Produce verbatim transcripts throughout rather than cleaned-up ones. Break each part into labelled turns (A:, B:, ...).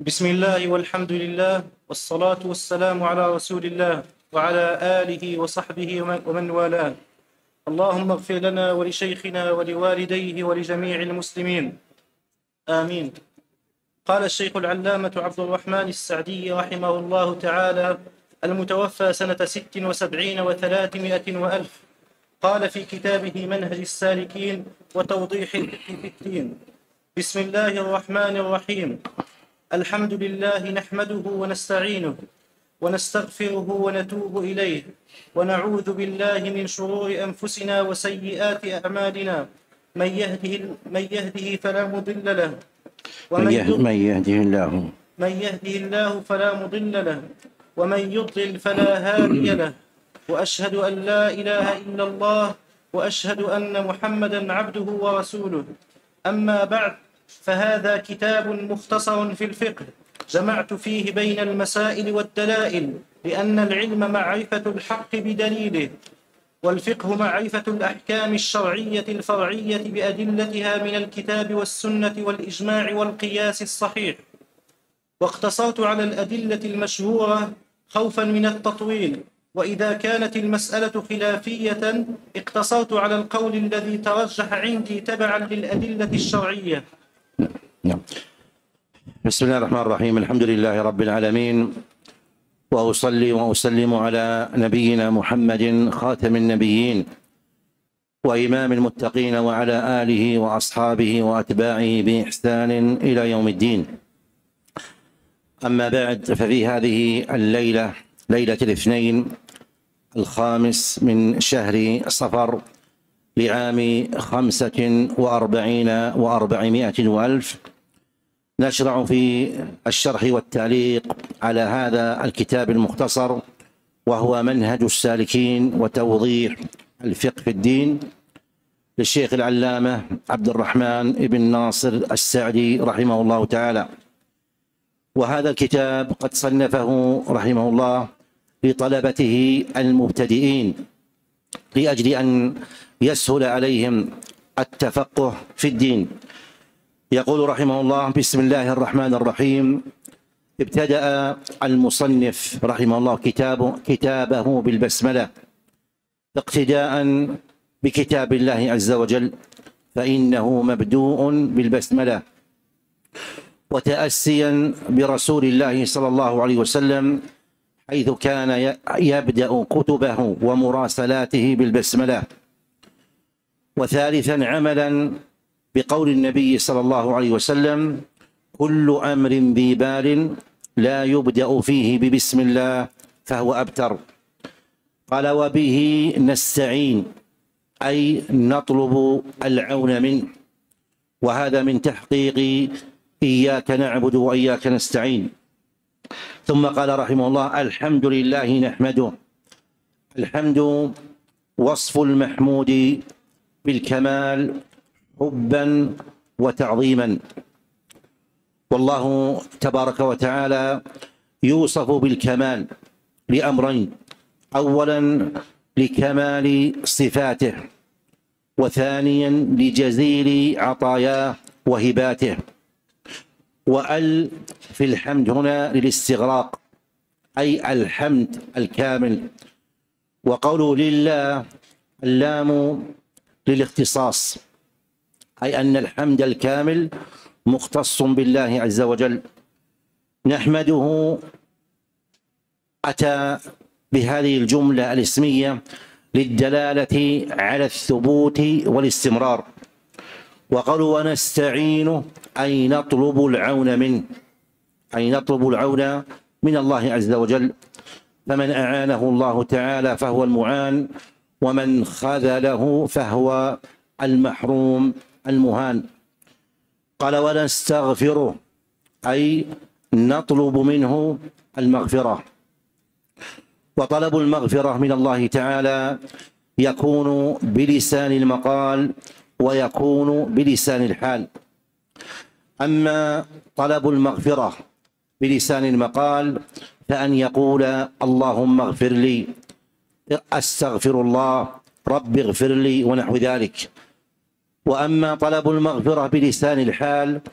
A: بسم الله والحمد لله والصلاة والسلام على رسول الله وعلى آله وصحبه ومن, ومن والاه. اللهم اغفر لنا ولشيخنا ولوالديه ولجميع المسلمين آمين. قال الشيخ العلامة عبد الرحمن السعدي رحمه الله تعالى المتوفى سنة ست وسبعين وثلاثمائة وألف، قال في كتابه منهج السالكين وتوضيح الفقه في الدين: بسم الله الرحمن الرحيم. الحمد لله نحمده ونستعينه ونستغفره ونتوب إليه ونعوذ بالله من شرور أنفسنا وسيئات أعمالنا. من يهده, من يهده فلا مضل له ومن
B: من يهده الله
A: من يهده الله فلا مضل له ومن يضلل فلا هادي له. وأشهد أن لا إله إلا الله وأشهد أن محمدا عبده ورسوله. أما بعد، فهذا كتاب مختصر في الفقه جمعت فيه بين المسائل والدلائل، لأن العلم معرفة الحق بدليله، والفقه معرفة الأحكام الشرعية الفرعية بأدلتها من الكتاب والسنة والإجماع والقياس الصحيح. واقتصرت على الأدلة المشهورة خوفا من التطويل، وإذا كانت المسألة خلافية اقتصرت على القول الذي ترجح عندي تبعا للأدلة الشرعية.
B: نعم. بسم الله الرحمن الرحيم. الحمد لله رب العالمين، وأصلي وأسلم على نبينا محمد خاتم النبيين وإمام المتقين وعلى آله وأصحابه وأتباعه بإحسان إلى يوم الدين. أما بعد، ففي هذه الليلة، ليلة الاثنين الخامس من شهر صفر لعام خمسة وأربعين وأربعمائة وألف، نشرع في الشرح والتعليق على هذا الكتاب المختصر، وهو منهج السالكين وتوضيح الفقه في الدين للشيخ العلامة عبد الرحمن بن ناصر السعدي رحمه الله تعالى. وهذا الكتاب قد صنفه رحمه الله لطلبته المبتدئين لأجل أن يسهل عليهم التفقه في الدين. يقول رحمه الله: بسم الله الرحمن الرحيم. ابتدأ المصنف رحمه الله كتابه, كتابه بالبسملة اقتداء بكتاب الله عز وجل، فإنه مبدوء بالبسملة، وتأسيا برسول الله صلى الله عليه وسلم حيث كان يبدأ كتبه ومراسلاته بالبسملة. وثالثا عملا بقول النبي صلى الله عليه وسلم: كل أمر ذي بال لا يبدأ فيه ببسم الله فهو أبتر. قال: وبه نستعين، أي نطلب العون منه، وهذا من تحقيق إياك نعبد وإياك نستعين. ثم قال رحمه الله: الحمد لله نحمده. الحمد وصف المحمود بالكمال حبا وتعظيما، والله تبارك وتعالى يوصف بالكمال لأمرين: أولا لكمال صفاته، وثانيا لجزيل عطاياه وهباته. وأل في الحمد هنا للاستغراق، أي الحمد الكامل. وقوله لله اللام للاختصاص، أي أن الحمد الكامل مختص بالله عز وجل. نحمده أتى بهذه الجملة الاسمية للدلالة على الثبوت والاستمرار. وقالوا ونستعينه، أي نطلب العون منه، أي نطلب العون من الله عز وجل. فمن أعانه الله تعالى فهو المعان، ومن خذله فهو المحروم المهان. قال ونستغفره، أي نطلب منه المغفرة. وطلب المغفرة من الله تعالى يكون بلسان المقال ويكون بلسان الحال. أما طلب المغفرة بلسان المقال فأن يقول اللهم اغفر لي، أستغفر الله، رب اغفر لي، ونحو ذلك. وأما طلب المغفرة بلسان الحال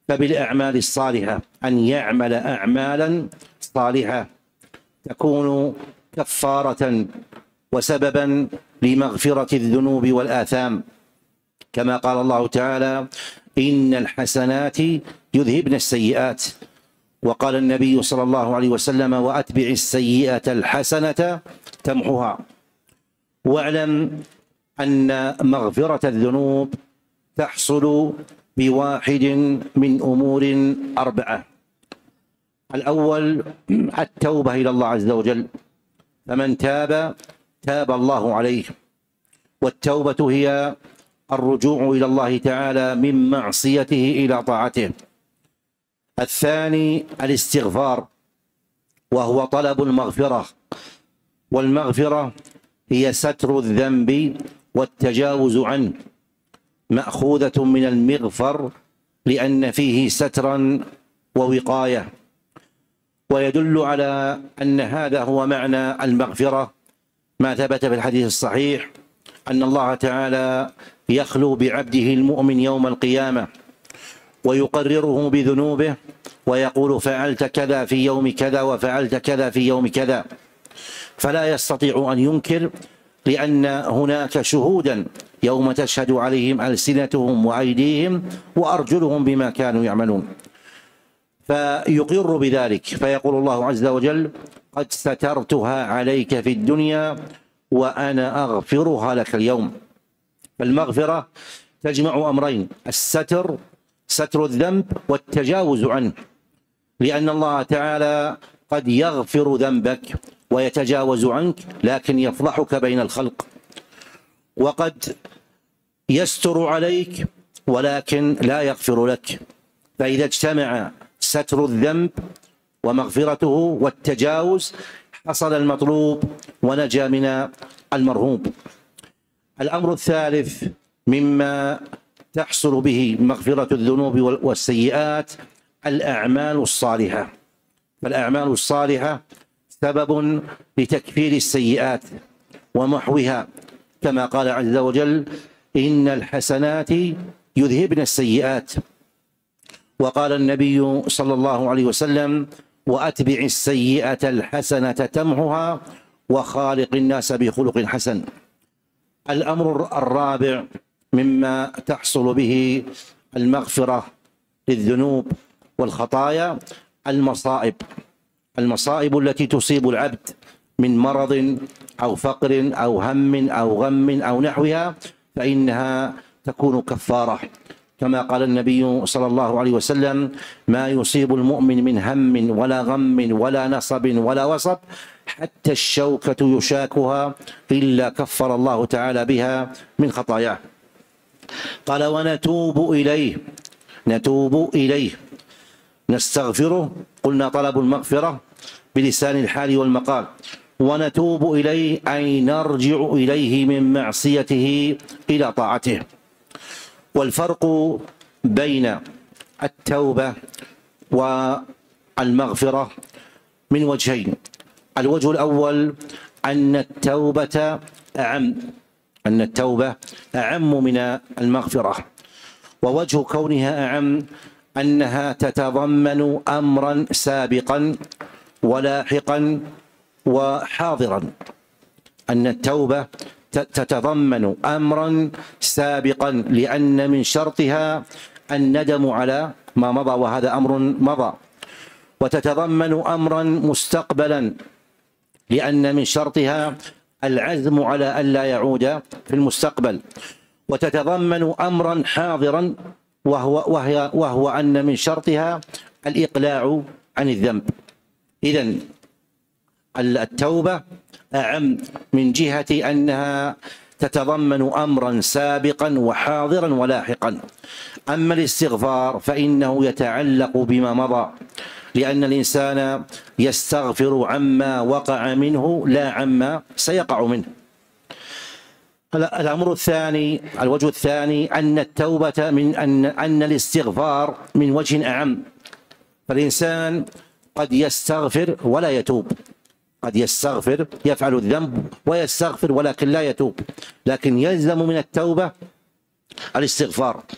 B: فبالأعمال الصالحة أن يعمل أعمالا صالحة تكون كفارة وسببا لمغفرة الذنوب والآثام، كما قال الله تعالى: إن الحسنات يذهبن السيئات. وقال النبي صلى الله عليه وسلم: وأتبع السيئة الحسنة تمحها. واعلم أن مغفرة الذنوب تحصل بواحد من أمور أربعة. الأول التوبة إلى الله عز وجل، فمن تاب تاب الله عليه، والتوبة هي الرجوع إلى الله تعالى من معصيته إلى طاعته. الثاني الاستغفار، وهو طلب المغفرة، والمغفرة هي ستر الذنب والتجاوز عنه، مأخوذة من المغفر لأن فيه سترا ووقاية. ويدل على أن هذا هو معنى المغفرة ما ثبت في الحديث الصحيح أن الله تعالى يخلو بعبده المؤمن يوم القيامة ويقرره بذنوبه ويقول: فعلت كذا في يوم كذا وفعلت كذا في يوم كذا، فلا يستطيع أن ينكر، لأن هناك شهودا يوم تشهد عليهم ألسنتهم وأيديهم وأرجلهم بما كانوا يعملون، فيقر بذلك، فيقول الله عز وجل: قد سترتها عليك في الدنيا وأنا أغفرها لك اليوم. فالمغفرة تجمع أمرين: الستر، ستر الذنب، والتجاوز عنه، لأن الله تعالى قد يغفر ذنبك ويتجاوز عنك، لكن يفضحك بين الخلق، وقد يستر عليك ولكن لا يغفر لك. فإذا اجتمع ستر الذنب ومغفرته والتجاوز حصل المطلوب ونجا من المرهوب. الأمر الثالث مما تحصل به مغفرة الذنوب والسيئات الأعمال الصالحة، فالأعمال الصالحة سبب لتكفير السيئات ومحوها، كما قال عز وجل: إن الحسنات يذهبن السيئات. وقال النبي صلى الله عليه وسلم: وأتبع السيئة الحسنة تمحها وخالق الناس بخلق حسن. الأمر الرابع مما تحصل به المغفرة للذنوب والخطايا المصائب، المصائب التي تصيب العبد من مرض أو فقر أو هم أو غم أو نحوها، فإنها تكون كفارة، كما قال النبي صلى الله عليه وسلم: ما يصيب المؤمن من هم ولا غم ولا نصب ولا وصب حتى الشوكة يشاكها إلا كفر الله تعالى بها من خطاياه. قال: ونتوب إليه، نتوب إليه، نستغفره، قلنا طلب المغفرة بلسان الحال والمقال، ونتوب إليه أي نرجع إليه من معصيته إلى طاعته. والفرق بين التوبة والمغفرة من وجهين: الوجه الأول أن التوبة أعم، أن التوبة أعم من المغفرة، ووجه كونها أعم أنها تتضمن أمرا سابقا ولاحقا وحاضرا، أن التوبة تتضمن أمرا سابقا لأن من شرطها الندم على ما مضى، وهذا أمر مضى، وتتضمن أمرا مستقبلا لأن من شرطها العزم على ألا يعود في المستقبل، وتتضمن أمرا حاضرا وهو, وهي وهو أن من شرطها الإقلاع عن الذنب. إذن التوبة أعم من جهة أنها تتضمن أمرا سابقا وحاضرا ولاحقا. أما الاستغفار فإنه يتعلق بما مضى، لأن الإنسان يستغفر عما وقع منه لا عما سيقع منه. الأمر الثاني، الوجه الثاني أن التوبة من أن أن الاستغفار من وجه أعم، فالإنسان قد يستغفر ولا يتوب، قد يستغفر يفعل الذنب ويستغفر ولكن لا يتوب، لكن يلزم من التوبة الاستغفار،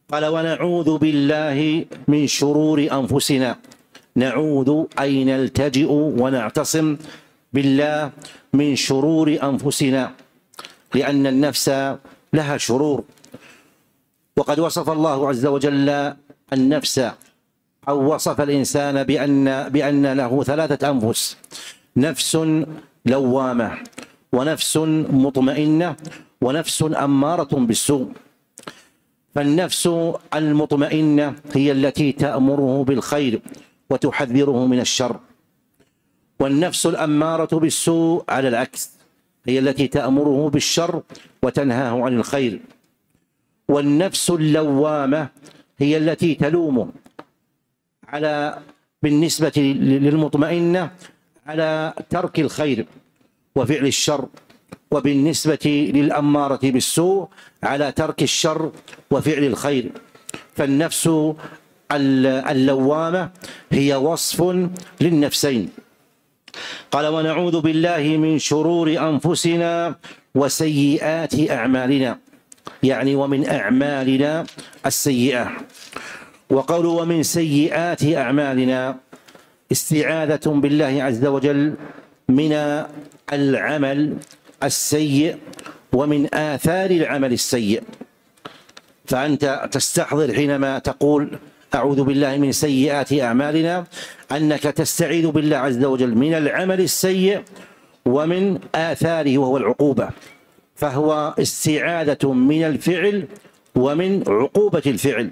B: قال ونعوذ بالله من شرور أنفسنا. نعوذ أي نلتجئ ونعتصم بالله من شرور أنفسنا، لأن النفس لها شرور، وقد وصف الله عز وجل النفس أو وصف الإنسان بأن, بأن له ثلاثة أنفس: نفس لوامة، ونفس مطمئنة، ونفس أمارة بالسوء. فالنفس المطمئنة هي التي تأمره بالخير وتحذره من الشر، والنفس الأمارة بالسوء على العكس هي التي تأمره بالشر وتنهاه عن الخير. والنفس اللوامة هي التي تلومه على بالنسبة للمطمئنة على ترك الخير وفعل الشر، وبالنسبة للأمارة بالسوء على ترك الشر وفعل الخير. فالنفس اللوامة هي وصف للنفسين. قال ونعوذ بالله من شرور أنفسنا وسيئات أعمالنا، يعني ومن أعمالنا السيئة. وقول ومن سيئات أعمالنا استعاذة بالله عز وجل من العمل السيء ومن آثار العمل السيء. فأنت تستحضر حينما تقول أعوذ بالله من سيئات أعمالنا أنك تستعيذ بالله عز وجل من العمل السيء ومن آثاره وهو العقوبة، فهو استعاذة من الفعل ومن عقوبة الفعل.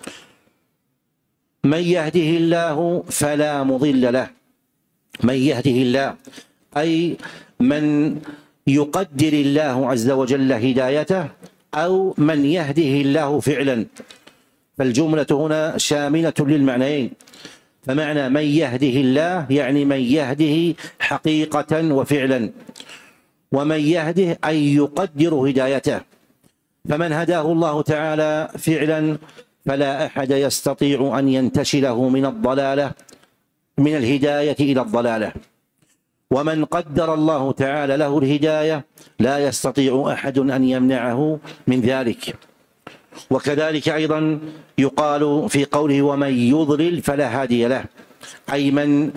B: من يهده الله فلا مضل له، من يهده الله أي من يقدر الله عز وجل هدايته أو من يهده الله فعلا، فالجملة هنا شاملة للمعنيين. فمعنى من يهده الله يعني من يهده حقيقة وفعلا، ومن يهده أي يقدر هدايته. فمن هداه الله تعالى فعلا فلا أحد يستطيع أن ينتشله من الضلالة من الهداية إلى الضلالة، ومن قدر الله تعالى له الهداية لا يستطيع أحد أن يمنعه من ذلك. وكذلك أيضا يقال في قوله ومن يضلل فلا هادي له، أي من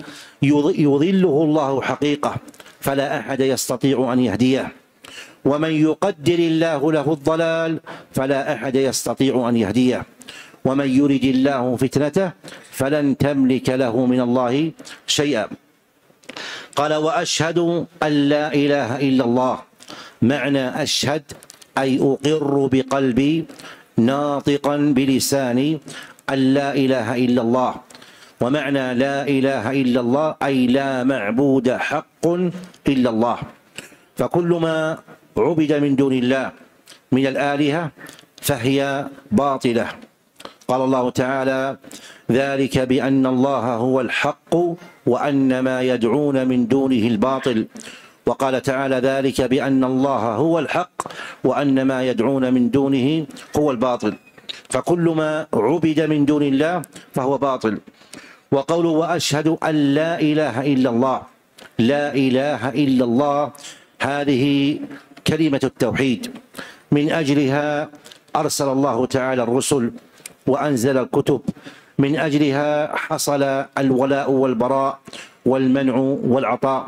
B: يضله الله حقيقة فلا أحد يستطيع أن يهديه، ومن يقدر الله له الضلال فلا أحد يستطيع أن يهديه، ومن يرد الله فتنته فلن تملك له من الله شيئا. قال وأشهد أن لا إله إلا الله. معنى أشهد أي أقر بقلبي ناطقا بلساني أن لا إله إلا الله. ومعنى لا إله إلا الله أي لا معبود حق إلا الله. فكل ما عبد من دون الله من الآلهة فهي باطلة. قال الله تعالى ذلك بأن الله هو الحق وأن ما يدعون من دونه الباطل. وقال تعالى ذلك بأن الله هو الحق وأن ما يدعون من دونه هو الباطل. فكل ما عبد من دون الله فهو باطل. وقوله وأشهد أن لا إله إلا الله، لا إله إلا الله هذه كلمة التوحيد، من أجلها أرسل الله تعالى الرسل وأنزل الكتب، من أجلها حصل الولاء والبراء والمنع والعطاء،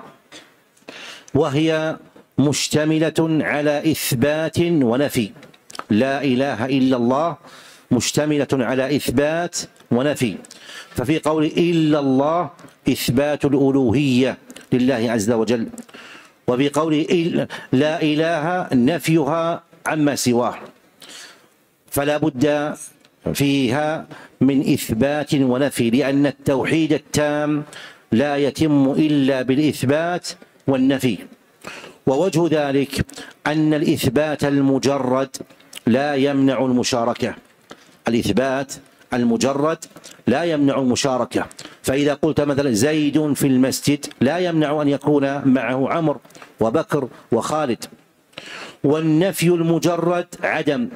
B: وهي مشتملة على إثبات ونفي. لا إله إلا الله مشتملة على إثبات ونفي. ففي قول إلا الله إثبات الألوهية لله عز وجل، وفي قول لا إله نفيها عما سواه. فلا بد فيها من إثبات ونفي، لأن التوحيد التام لا يتم إلا بالإثبات والنفي. ووجه ذلك أن الإثبات المجرد لا يمنع المشاركة، الإثبات المجرد لا يمنع المشاركة. فإذا قلت مثلا زيد في المسجد لا يمنع أن يكون معه عمرو وبكر وخالد. والنفي المجرد عدم،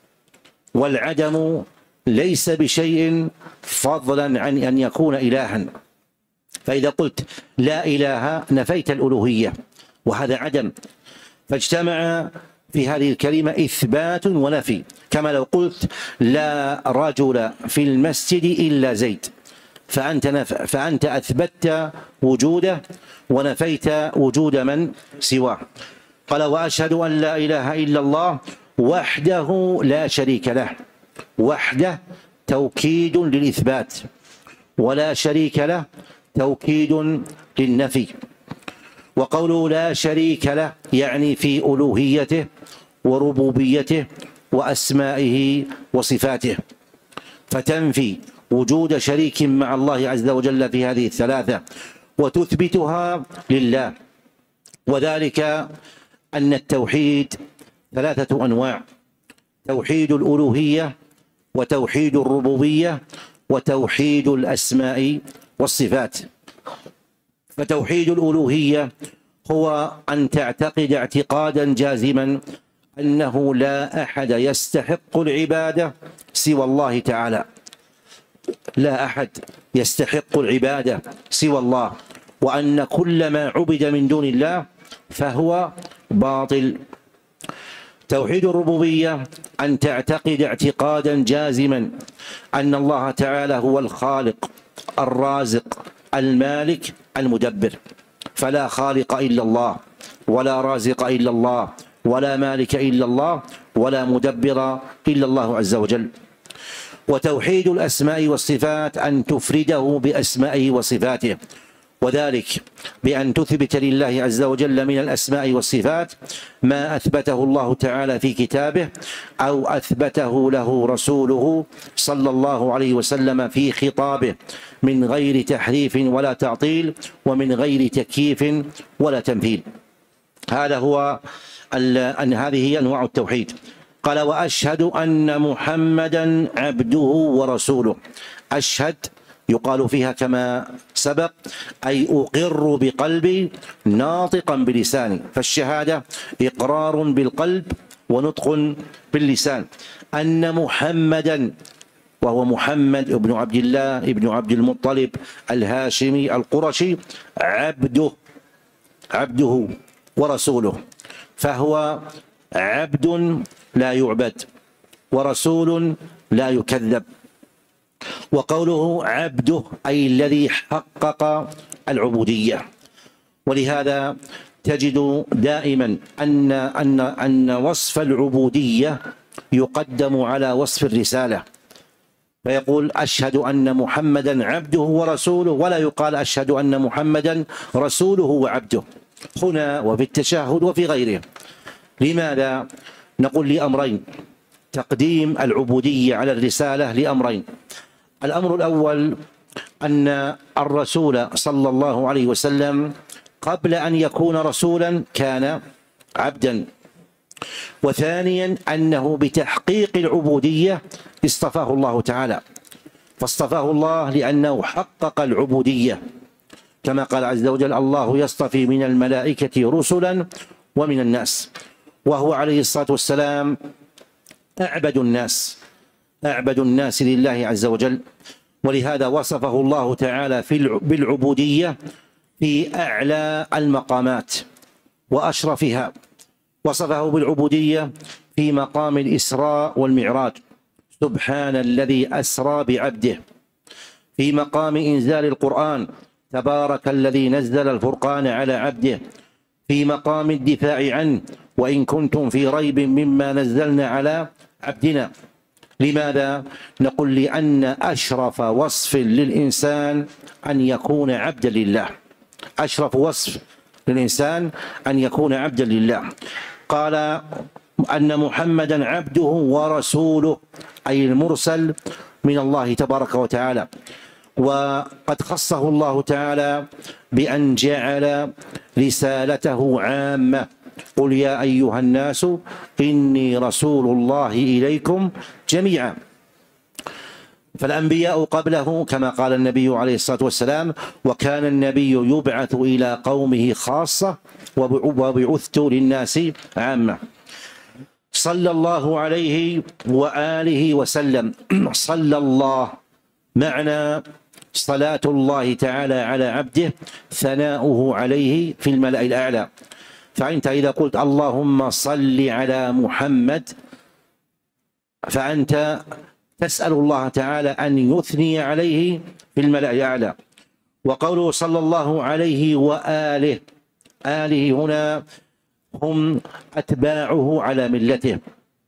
B: والعدم ليس بشيء فضلا عن أن يكون إلها. فإذا قلت لا إله نفيت الألوهية وهذا عدم، فاجتمع في هذه الكلمة إثبات ونفي، كما لو قلت لا رجل في المسجد إلا زيد، فأنت, نف... فأنت أثبتت وجوده ونفيت وجود من سواه. قال وأشهد أن لا إله إلا الله وحده لا شريك له. وحده توكيد للإثبات، ولا شريك له توكيد للنفي. وقوله لا شريك له يعني في ألوهيته وربوبيته وأسمائه وصفاته، فتنفي وجود شريك مع الله عز وجل في هذه الثلاثة وتثبتها لله. وذلك أن التوحيد ثلاثة أنواع: توحيد الألوهية، وتوحيد الربوبية، وتوحيد الأسماء والصفات. فتوحيد الألوهية هو أن تعتقد اعتقادا جازما أنه لا أحد يستحق العبادة سوى الله تعالى، لا أحد يستحق العبادة سوى الله، وأن كل ما عبد من دون الله فهو باطل. توحيد الربوبية أن تعتقد اعتقادا جازما أن الله تعالى هو الخالق الرازق المالك المدبر، فلا خالق إلا الله، ولا رازق إلا الله، ولا مالك إلا الله، ولا مدبر إلا الله عز وجل. وتوحيد الأسماء والصفات أن تفرده بأسمائه وصفاته، وذلك بأن تثبت لله عز وجل من الأسماء والصفات ما أثبته الله تعالى في كتابه أو أثبته له رسوله صلى الله عليه وسلم في خطابه من غير تحريف ولا تعطيل، ومن غير تكييف ولا تمثيل. هذا هو أن هذه هي أنواع التوحيد. قال وأشهد أن محمدا عبده ورسوله. أشهد يقال فيها كما سبق أي أقر بقلبي ناطقا بلساني، فالشهادة إقرار بالقلب ونطق باللسان. أن محمدا، وهو محمد ابن عبد الله ابن عبد المطلب الهاشمي القرشي، عبده عبده ورسوله، فهو عبد لا يعبد ورسول لا يكذب. وقوله عبده أي الذي حقق العبودية. ولهذا تجد دائما أن أن أن وصف العبودية يقدم على وصف الرسالة، فيقول أشهد أن محمدا عبده ورسوله، ولا يقال أشهد أن محمدا رسوله وعبده، هنا وفي التشهد وفي غيره. لماذا؟ نقول لأمرين: تقديم العبودية على الرسالة لأمرين. الأمر الأول أن الرسول صلى الله عليه وسلم قبل أن يكون رسولا كان عبدا، وثانيا أنه بتحقيق العبودية اصطفاه الله تعالى، فاصطفاه الله لأنه حقق العبودية، كما قال عز وجل الله يصطفي من الملائكة رسلا ومن الناس، وهو عليه الصلاة والسلام أعبد الناس أعبد الناس لله عز وجل. ولهذا وصفه الله تعالى في بالعبودية في أعلى المقامات وأشرفها. وصفه بالعبودية في مقام الإسراء والمعراج، سبحان الذي أسرى بعبده. في مقام إنزال القرآن، تبارك الذي نزل الفرقان على عبده. في مقام الدفاع عنه، وإن كنتم في ريب مما نزلنا على عبدنا. لماذا؟ نقول لأن أشرف وصف للإنسان أن يكون عبدا لله، أشرف وصف للإنسان أن يكون عبدا لله. قال أن محمدا عبده ورسوله أي المرسل من الله تبارك وتعالى. وقد خصه الله تعالى بأن جعل رسالته عامة: قل يا أيها الناس إني رسول الله إليكم جميعا. فالأنبياء قبله كما قال النبي عليه الصلاة والسلام: وكان النبي يبعث إلى قومه خاصة وبعثت للناس عامة. صلى الله عليه وآله وسلم. صلى الله معنى صلاة الله تعالى على عبده، ثناؤه عليه في الملأ الأعلى، فأنت إذا قلت اللهم صل على محمد فأنت تسأل الله تعالى أن يثني عليه في الملأ الأعلى. وقوله صلى الله عليه وآله، آله هنا هم أتباعه على ملته،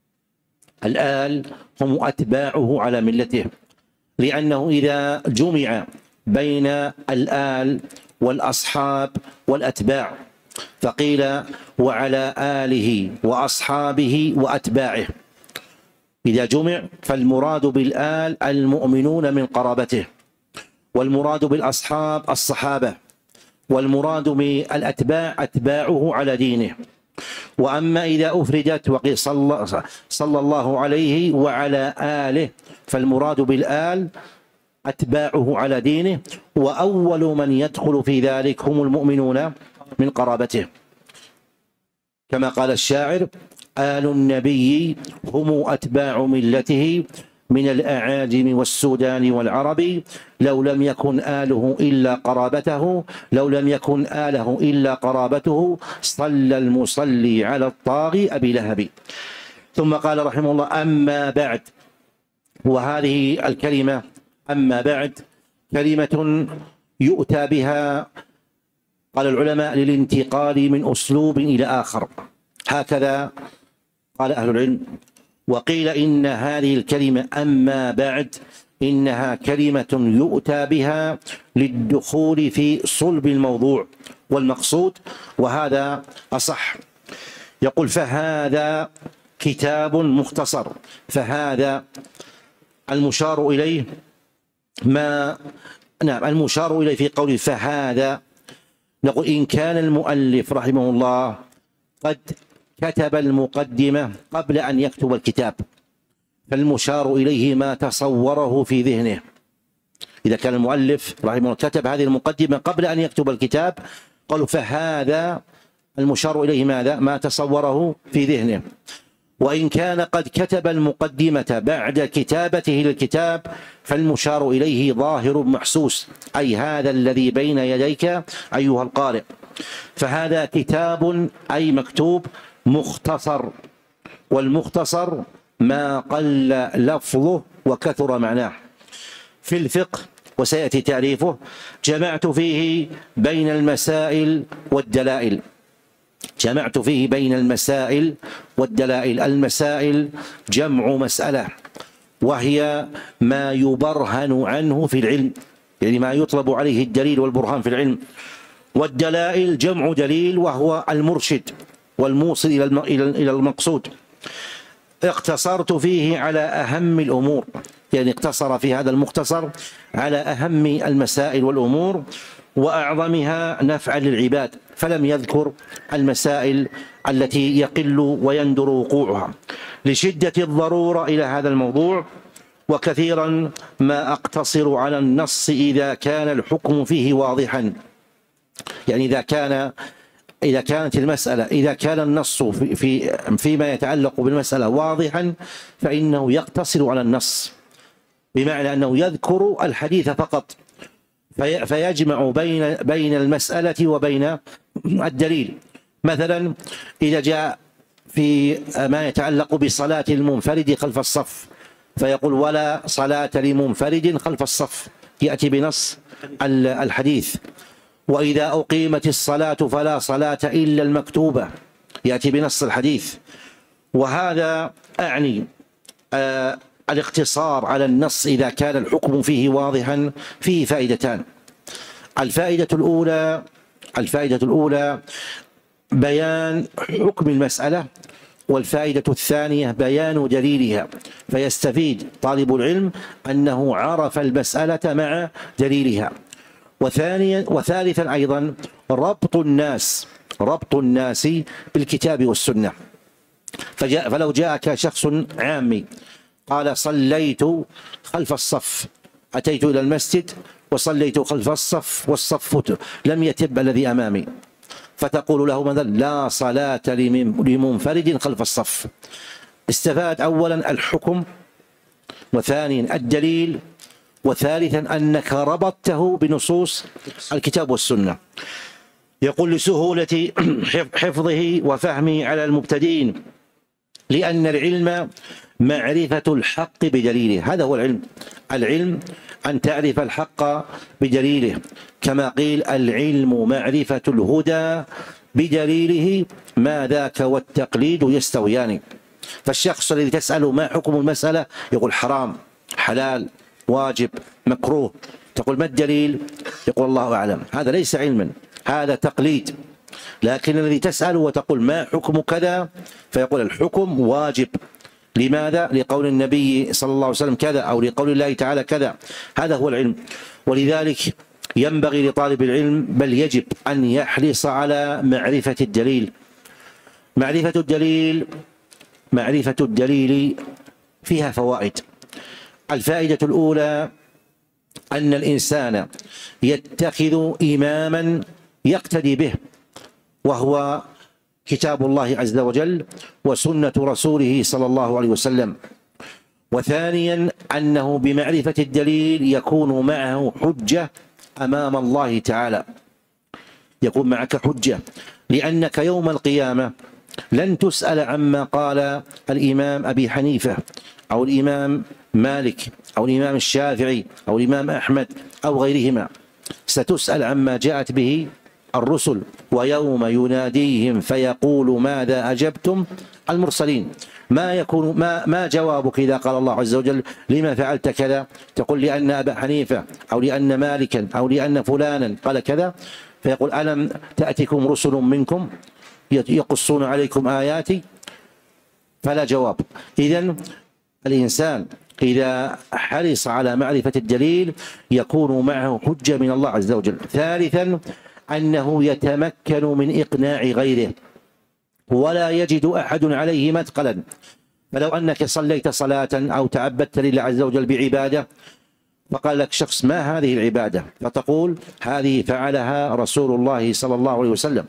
B: الآل هم أتباعه على ملته، لأنه إذا جمع بين الآل والأصحاب والأتباع فقيل وعلى آله وأصحابه وأتباعه، إذا جمع فالمراد بالآل المؤمنون من قرابته، والمراد بالأصحاب الصحابة، والمراد بالأتباع أتباعه على دينه. وأما إذا أفردت وقيل صلى, صلى الله عليه وعلى آله فالمراد بالآل أتباعه على دينه، وأول من يدخل في ذلك هم المؤمنون من قرابته، كما قال الشاعر آل النبي هم أتباع ملته من الأعاجم والسودان والعرب، لو لم يكن آله إلا قرابته لو لم يكن آله إلا قرابته صلى المصلي على الطاغي أبي لهب. ثم قال رحمه الله أما بعد، وهذه الكلمة أما بعد كلمة يؤتى بها قال العلماء للانتقال من أسلوب إلى آخر، هكذا قال أهل العلم. وقيل إن هذه الكلمة أما بعد إنها كلمة يؤتى بها للدخول في صلب الموضوع والمقصود، وهذا أصح. يقول فهذا كتاب مختصر، فهذا المشار إليه ما نعم المشار إليه في قوله فهذا، نقول إن كان المؤلف رحمه الله قد كتب المقدمة قبل أن يكتب الكتاب فالمشار إليه ما تصوره في ذهنه. إذا كان المؤلف رحمه الله كتب هذه المقدمة قبل أن يكتب الكتاب قالوا فهذا المشار إليه ماذا؟ ما تصوره في ذهنه. وإن كان قد كتب المقدمة بعد كتابته للكتاب فالمشار إليه ظاهر محسوس، أي هذا الذي بين يديك أيها القارئ. فهذا كتاب أي مكتوب مختصر، والمختصر ما قل لفظه وكثر معناه في الفقه، وسيأتي تعريفه. جمعت فيه بين المسائل والدلائل، جمعت فيه بين المسائل والدلائل. المسائل جمع مسألة، وهي ما يبرهن عنه في العلم، يعني ما يطلب عليه الدليل والبرهان في العلم. والدلائل جمع دليل، وهو المرشد والموصل إلى المقصود. اقتصرت فيه على أهم الأمور، يعني اقتصر في هذا المختصر على أهم المسائل والأمور وأعظمها نفعا للعباد، فلم يذكر المسائل التي يقل ويندر وقوعها لشدة الضرورة إلى هذا الموضوع. وكثيرا ما أقتصر على النص إذا كان الحكم فيه واضحا، يعني إذا كان إذا كانت المسألة إذا كان النص في في فيما يتعلق بالمسألة واضحا فإنه يقتصر على النص، بمعنى أنه يذكر الحديث فقط في فيجمع بين بين المسألة وبين الدليل. مثلا إذا جاء في ما يتعلق بصلاة المنفرد خلف الصف فيقول ولا صلاة لمنفرد خلف الصف، يأتي بنص الحديث. وإذا أقيمت الصلاة فلا صلاة إلا المكتوبة، يأتي بنص الحديث. وهذا أعني آه الاقتصار على النص إذا كان الحكم فيه واضحا فيه فائدتان. الفائدة الأولى الفائدة الأولى بيان حكم المسألة، والفائدة الثانية بيان دليلها، فيستفيد طالب العلم أنه عرف المسألة مع دليلها. وثانيا وثالثا أيضا ربط الناس ربط الناس بالكتاب والسنة. فجاء فلو جاءك شخص عامي قال صليت خلف الصف، أتيت إلى المسجد وصليت خلف الصف والصف لم يتب الذي أمامي، فتقول له مثلا لا صلاة لمنفرد خلف الصف. استفاد أولا الحكم، وثانيا الدليل، وثالثا أنك ربطته بنصوص الكتاب والسنة. يقول لسهولة حفظه وفهمه على المبتدئين، لأن العلم معرفة الحق بدليله. هذا هو العلم. العلم أن تعرف الحق بدليله، كما قيل العلم معرفة الهدى بدليله، ما ذاك والتقليد يستويان. فالشخص الذي تسأله ما حكم المسألة يقول حرام، حلال، واجب، مكروه، تقول ما الدليل؟ يقول الله أعلم. هذا ليس علما، هذا تقليد. لكن الذي تسأله وتقول ما حكم كذا، فيقول الحكم واجب. لماذا؟ لقول النبي صلى الله عليه وسلم كذا، أو لقول الله تعالى كذا. هذا هو العلم. ولذلك ينبغي لطالب العلم، بل يجب أن يحرص على معرفة الدليل. معرفة الدليل معرفة الدليل فيها فوائد. الفائدة الأولى أن الإنسان يتخذ إماما يقتدي به، وهو كتاب الله عز وجل وسنة رسوله صلى الله عليه وسلم. وثانيا أنه بمعرفة الدليل يكون معه حجة أمام الله تعالى، يكون معك حجة، لأنك يوم القيامة لن تسأل عما قال الإمام أبي حنيفة أو الإمام مالك أو الإمام الشافعي أو الإمام أحمد أو غيرهما، ستسأل عما جاءت به الرسل. ويوم يناديهم فيقول ماذا أجبتم المرسلين. ما يكون ما ما جوابك إذا قال الله عز وجل لما فعلت كذا؟ تقول لأن أبا حنيفة أو لأن مالكا أو لأن فلانا قال كذا، فيقول ألم تأتكم رسل منكم يقصون عليكم آياتي؟ فلا جواب. إذن الإنسان إذا حرص على معرفة الدليل يكون معه حجة من الله عز وجل. ثالثا أنه يتمكن من إقناع غيره ولا يجد أحد عليه مثقلا. فلو أنك صليت صلاة أو تعبدت لله عز وجل بعبادة، فقال لك شخص ما هذه العبادة، فتقول هذه فعلها رسول الله صلى الله عليه وسلم،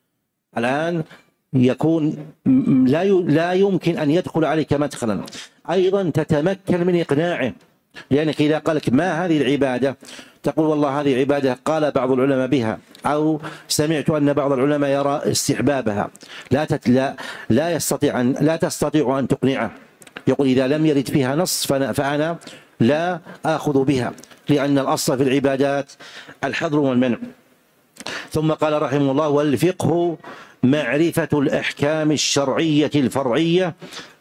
B: الآن يكون لا لا يمكن أن يدخل عليك مدخلا. أيضا تتمكن من إقناعه، لأنك إذا قال لك ما هذه العبادة، تقول والله هذه عبادة قال بعض العلماء بها، أو سمعت أن بعض العلماء يرى استحبابها. لا لا لا يستطيع أن لا تستطيع أن تقنعه. يقول إذا لم يرد فيها نص فأنا لا آخذ بها، لأن الأصل في العبادات الحظر والمنع. ثم قال رحمه الله: والفقه معرفة الأحكام الشرعية الفرعية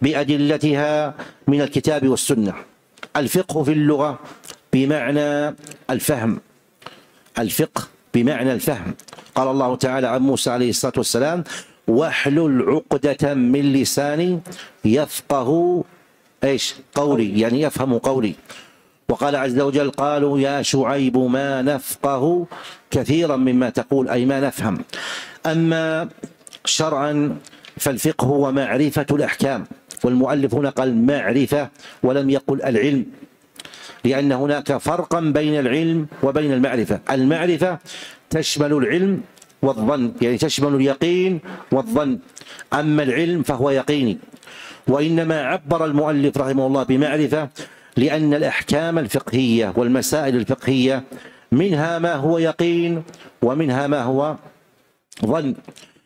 B: بأدلتها من الكتاب والسنة. الفقه في اللغة بمعنى الفهم، الفقه بمعنى الفهم. قال الله تعالى عن موسى عليه الصلاة والسلام: واحلل عقدة من لساني يفقه ايش قولي، يعني يفهم قولي. وقال عز وجل: قالوا يا شعيب ما نفقه كثيرا مما تقول، أي ما نفهم. أما شرعا فالفقه هو معرفة الأحكام، والمؤلف هنا قال معرفة ولم يقل العلم، لأن هناك فرقا بين العلم وبين المعرفة. المعرفة تشمل العلم والظن، يعني تشمل اليقين والظن. أما العلم فهو يقيني. وإنما عبر المؤلف رحمه الله بمعرفة لأن الأحكام الفقهية والمسائل الفقهية منها ما هو يقين ومنها ما هو ظن.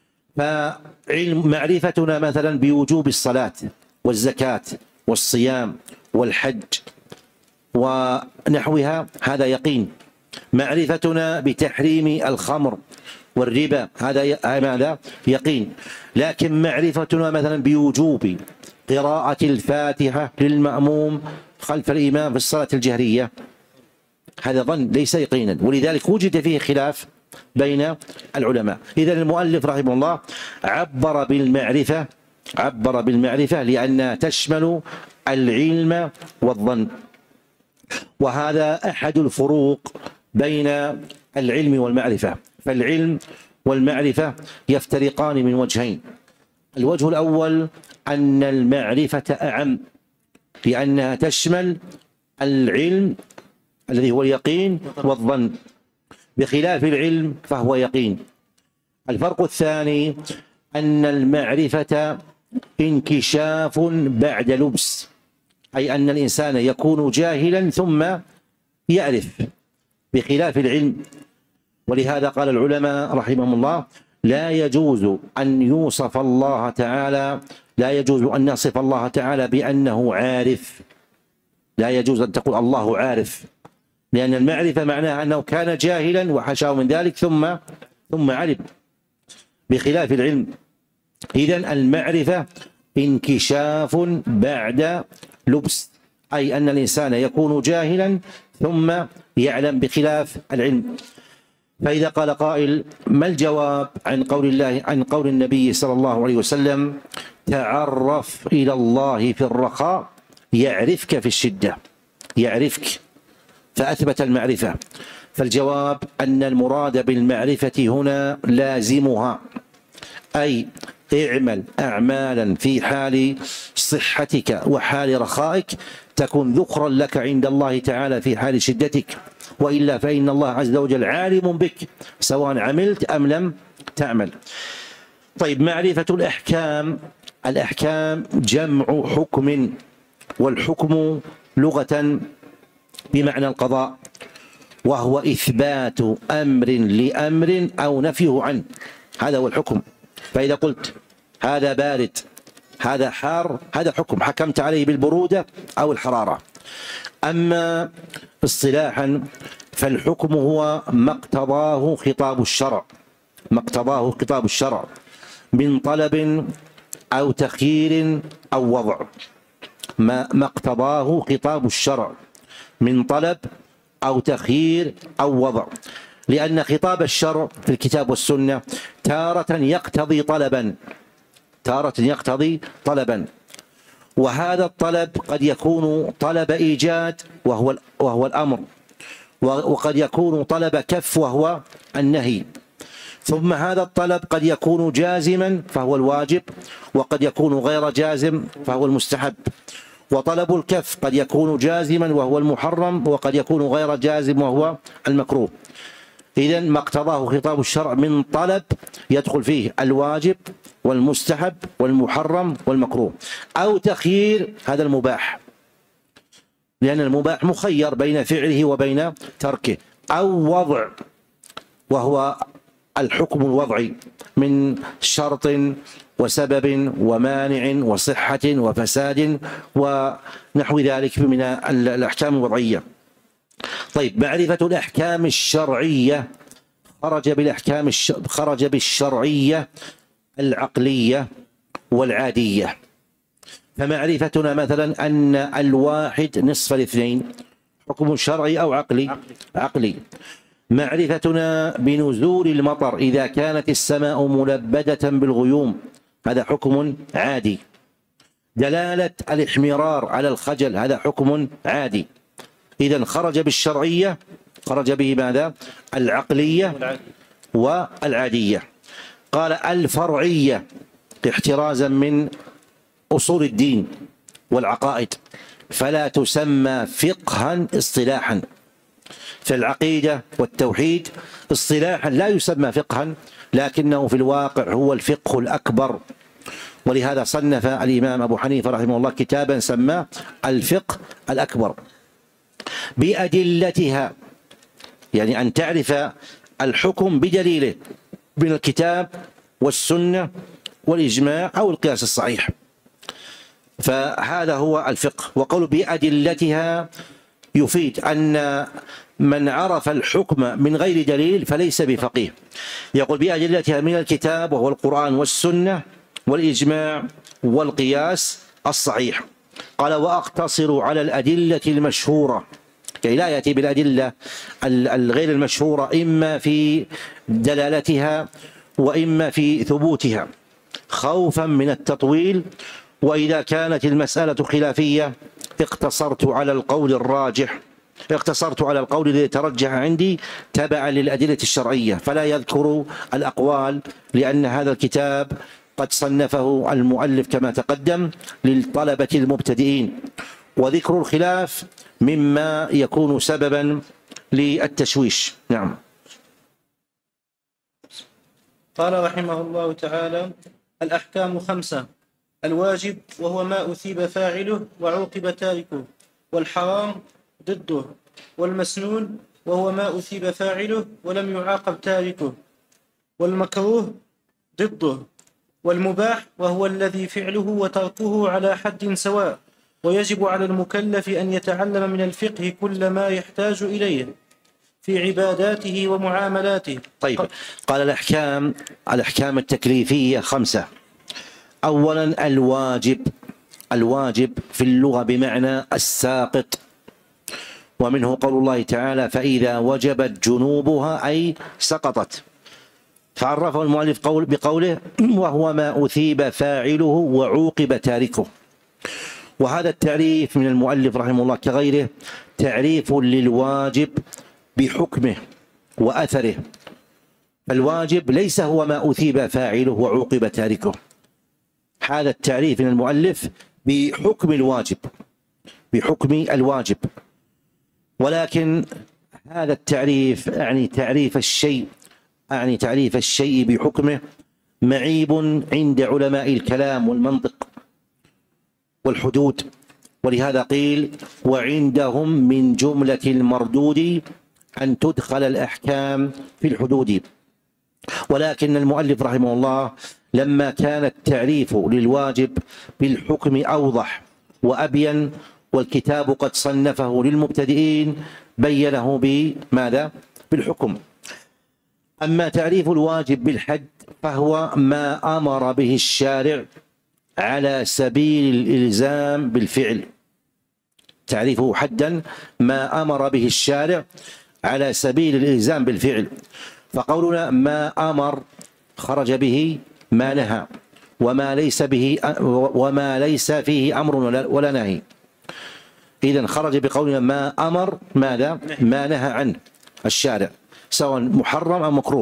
B: فعلم معرفتنا مثلا بوجوب الصلاة والزكاة والصيام والحج ونحوها هذا يقين. معرفتنا بتحريم الخمر والربا هذا هذا يقين. لكن معرفتنا مثلا بوجوب قراءة الفاتحة للمأموم خلف الإمام في الصلاة الجهرية هذا ظن ليس يقينا، ولذلك وجد فيه خلاف بين العلماء. إذن المؤلف رحمه الله عبر بالمعرفة عبر بالمعرفة لأنها تشمل العلم والظن. وهذا أحد الفروق بين العلم والمعرفة. فالعلم والمعرفة يفترقان من وجهين. الوجه الأول أن المعرفة أعم، لأنها تشمل العلم الذي هو اليقين والظن، بخلاف العلم فهو يقين. الفرق الثاني أن المعرفة انكشاف بعد لبس، أي أن الإنسان يكون جاهلا ثم يعرف، بخلاف العلم. ولهذا قال العلماء رحمهم الله: لا يجوز أن يوصف الله تعالى لا يجوز أن نصف الله تعالى بأنه عارف. لا يجوز أن تقول الله عارف، لأن المعرفة معناها أنه كان جاهلا وحشاه من ذلك ثم ثم علم، بخلاف العلم. إذن المعرفة انكشاف بعد لبس، أي أن الإنسان يكون جاهلا ثم يعلم، بخلاف العلم. فإذا قال قائل: ما الجواب عن قول الله عن قول النبي صلى الله عليه وسلم: تعرف إلى الله في الرخاء يعرفك في الشدة؟ يعرفك، فأثبت المعرفة. فالجواب أن المراد بالمعرفة هنا لازمها، أي اعمل أعمالا في حال صحتك وحال رخائك تكون ذخرا لك عند الله تعالى في حال شدتك، وإلا فإن الله عز وجل عالم بك سواء عملت أم لم تعمل. طيب، معرفة الأحكام. الأحكام جمع حكم، والحكم لغة بمعنى القضاء، وهو إثبات أمر لأمر أو نفيه عنه، هذا هو الحكم. فإذا قلت هذا بارد، هذا حار، هذا حكم، حكمت عليه بالبرودة أو الحرارة. أما اصطلاحا فالحكم هو ما اقتضاه خطاب الشرع، ما اقتضاه خطاب الشرع من طلب أو تخيير أو وضع، ما ما اقتضاه خطاب الشرع من طلب أو تخيير أو وضع. لأن خطاب الشرع في الكتاب والسنة تارة يقتضي طلبا، تارة يقتضي طلبا، وهذا الطلب قد يكون طلب إيجاد وهو وهو الأمر، وقد يكون طلب كف وهو النهي. ثم هذا الطلب قد يكون جازما فهو الواجب، وقد يكون غير جازم فهو المستحب. وطلب الكف قد يكون جازما وهو المحرم، وقد يكون غير جازم وهو المكروه. إذن ما اقتضاه خطاب الشرع من طلب يدخل فيه الواجب والمستحب والمحرم والمكروه، أو تخيير، هذا المباح، لأن المباح مخير بين فعله وبين تركه، أو وضع وهو الحكم الوضعي من شرط وسبب ومانع وصحة وفساد ونحو ذلك من الأحكام الوضعية. طيب، معرفة الأحكام الشرعية خرج بالأحكام الش... خرج بالشرعية العقلية والعادية. فمعرفتنا مثلا أن الواحد نصف الاثنين حكم شرعي أو عقلي؟ عقلي. معرفتنا بنزول المطر إذا كانت السماء ملبدة بالغيوم، هذا حكم عادي. دلالة الاحمرار على الخجل، هذا حكم عادي. إذن خرج بالشرعية، خرج به ماذا؟ العقلية والعادية. قال الفرعية احترازا من أصول الدين والعقائد، فلا تسمى فقها اصطلاحا. فالعقيدة والتوحيد اصطلاحا لا يسمى فقها، لكنه في الواقع هو الفقه الأكبر. ولهذا صنف الإمام أبو حنيفة رحمه الله كتابا سماه الفقه الأكبر بأدلتها، يعني أن تعرف الحكم بدليله من الكتاب والسنة والإجماع أو القياس الصحيح، فهذا هو الفقه. وقول بأدلتها يفيد أن من عرف الحكم من غير دليل فليس بفقيه. يقول بأدلتها من الكتاب وهو القرآن والسنة والإجماع والقياس الصحيح. قال وأقتصر على الأدلة المشهورة، يعني لا يأتي بالأدلة الغير المشهورة إما في دلالتها وإما في ثبوتها خوفا من التطويل. وإذا كانت المسألة خلافية اقتصرت على القول الراجح، اقتصرت على القول الذي ترجح عندي تبعا للأدلة الشرعية، فلا يذكر الأقوال، لأن هذا الكتاب قد صنفه المؤلف كما تقدم للطلبة المبتدئين، وذكر الخلاف مما يكون سببا للتشويش. نعم.
A: قال رحمه الله تعالى: الأحكام خمسة: الواجب وهو ما أثيب فاعله وعوقب تاركه، والحرام ضده، والمسنون وهو ما أثيب فاعله ولم يعاقب تاركه، والمكروه ضده، والمباح وهو الذي فعله وتركه على حد سواء. ويجب على المكلف أن يتعلم من الفقه كل ما يحتاج إليه في عباداته ومعاملاته.
B: طيب، قال الأحكام الأحكام التكليفية خمسة. أولا الواجب. الواجب في اللغة بمعنى الساقط، ومنه قول الله تعالى: فإذا وجبت جنوبها أي سقطت. فعرفه المؤلف قول بقوله: وهو ما أثيب فاعله وعوقب تاركه. وهذا التعريف من المؤلف رحمه الله كغيره تعريف للواجب بحكمه وأثره. فالواجب ليس هو ما أثيب فاعله وعوقب تاركه، هذا التعريف من المؤلف بحكم الواجب، بحكم الواجب. ولكن هذا التعريف يعني تعريف الشيء يعني تعريف الشيء بحكمه معيب عند علماء الكلام والمنطق والحدود، ولهذا قيل: وعندهم من جملة المردود أن تدخل الأحكام في الحدود. ولكن المؤلف رحمه الله لما كان التعريف للواجب بالحكم أوضح وأبين، والكتاب قد صنفه للمبتدئين، بينه بماذا؟ بالحكم. أما تعريف الواجب بالحد فهو ما أمر به الشارع على سبيل الإلزام بالفعل. تعريفه حدا ما أمر به الشارع على سبيل الإلزام بالفعل. فقولنا ما أمر خرج به ما نهى، وما ليس به وما ليس فيه أمر ولا نهي. إذن خرج بقولنا ما أمر ماذا؟ ما نهى عنه الشارع، سواء محرم أو مكروه.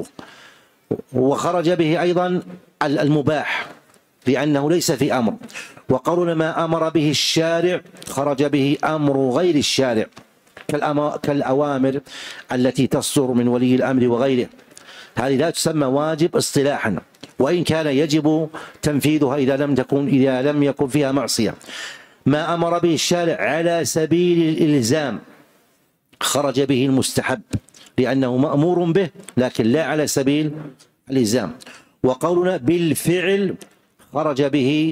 B: وخرج به أيضا المباح لأنه ليس في أمر. وقولنا ما أمر به الشارع خرج به أمر غير الشارع كالأوامر التي تصدر من ولي الأمر وغيره. هذه لا تسمى واجب اصطلاحا، وإن كان يجب تنفيذها إذا لم تكن إذا لم يكن فيها معصية. ما أمر به الشارع على سبيل الإلزام خرج به المستحب لأنه مأمور به لكن لا على سبيل الإلزام. وقولنا بالفعل خرج به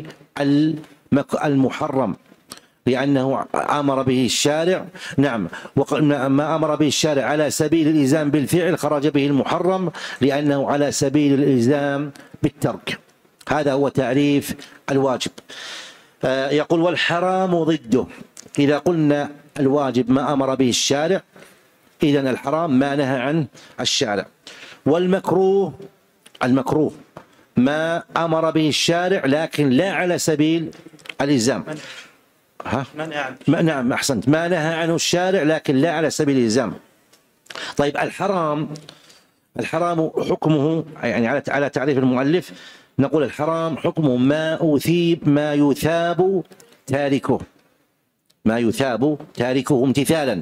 B: المحرم لأنه أمر به الشارع. نعم، ما أمر به الشارع على سبيل الإلزام بالفعل خرج به المحرم لأنه على سبيل الإلزام بالترك. هذا هو تعريف الواجب. يقول: والحرام ضده. إذا قلنا الواجب ما أمر به الشارع، إذن الحرام ما نهى عنه الشارع. والمكروه المكروه ما أمر به الشارع لكن لا على سبيل الإلزام. ها؟ ما نعم أحسنت، ما نهى عنه الشارع لكن لا على سبيل الإلزام. طيب الحرام الحرام حكمه يعني على على تعريف المؤلف نقول الحرام حكمه ما أثيب ما يثاب تاركه ما يثاب تاركه امتثالا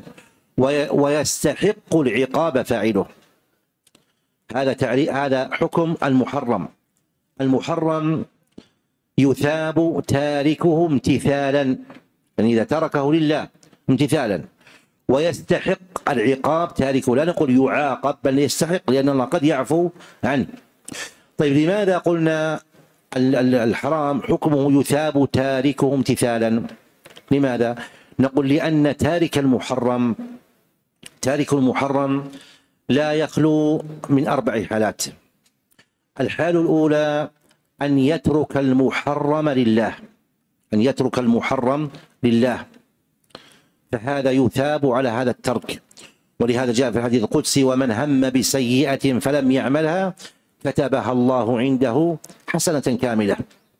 B: ويستحق العقاب فاعله. هذا تعريف هذا حكم المحرم. المحرم يثاب تاركه امتثالا، يعني إذا تركه لله امتثالا، ويستحق العقاب تاركه. لا نقول يعاقب بل يستحق، لأن الله قد يعفو عنه. طيب لماذا قلنا الحرام حكمه يثاب تاركه امتثالا؟ لماذا؟ نقول لأن تارك المحرم تارك المحرم لا يخلو من أربع حالات. الحال الأولى أن يترك المحرم لله أن يترك المحرم لله فهذا يثاب على هذا الترك. ولهذا جاء في الحديث القدسي: ومن هم بسيئة فلم يعملها كتبها الله عنده حسنة كاملة.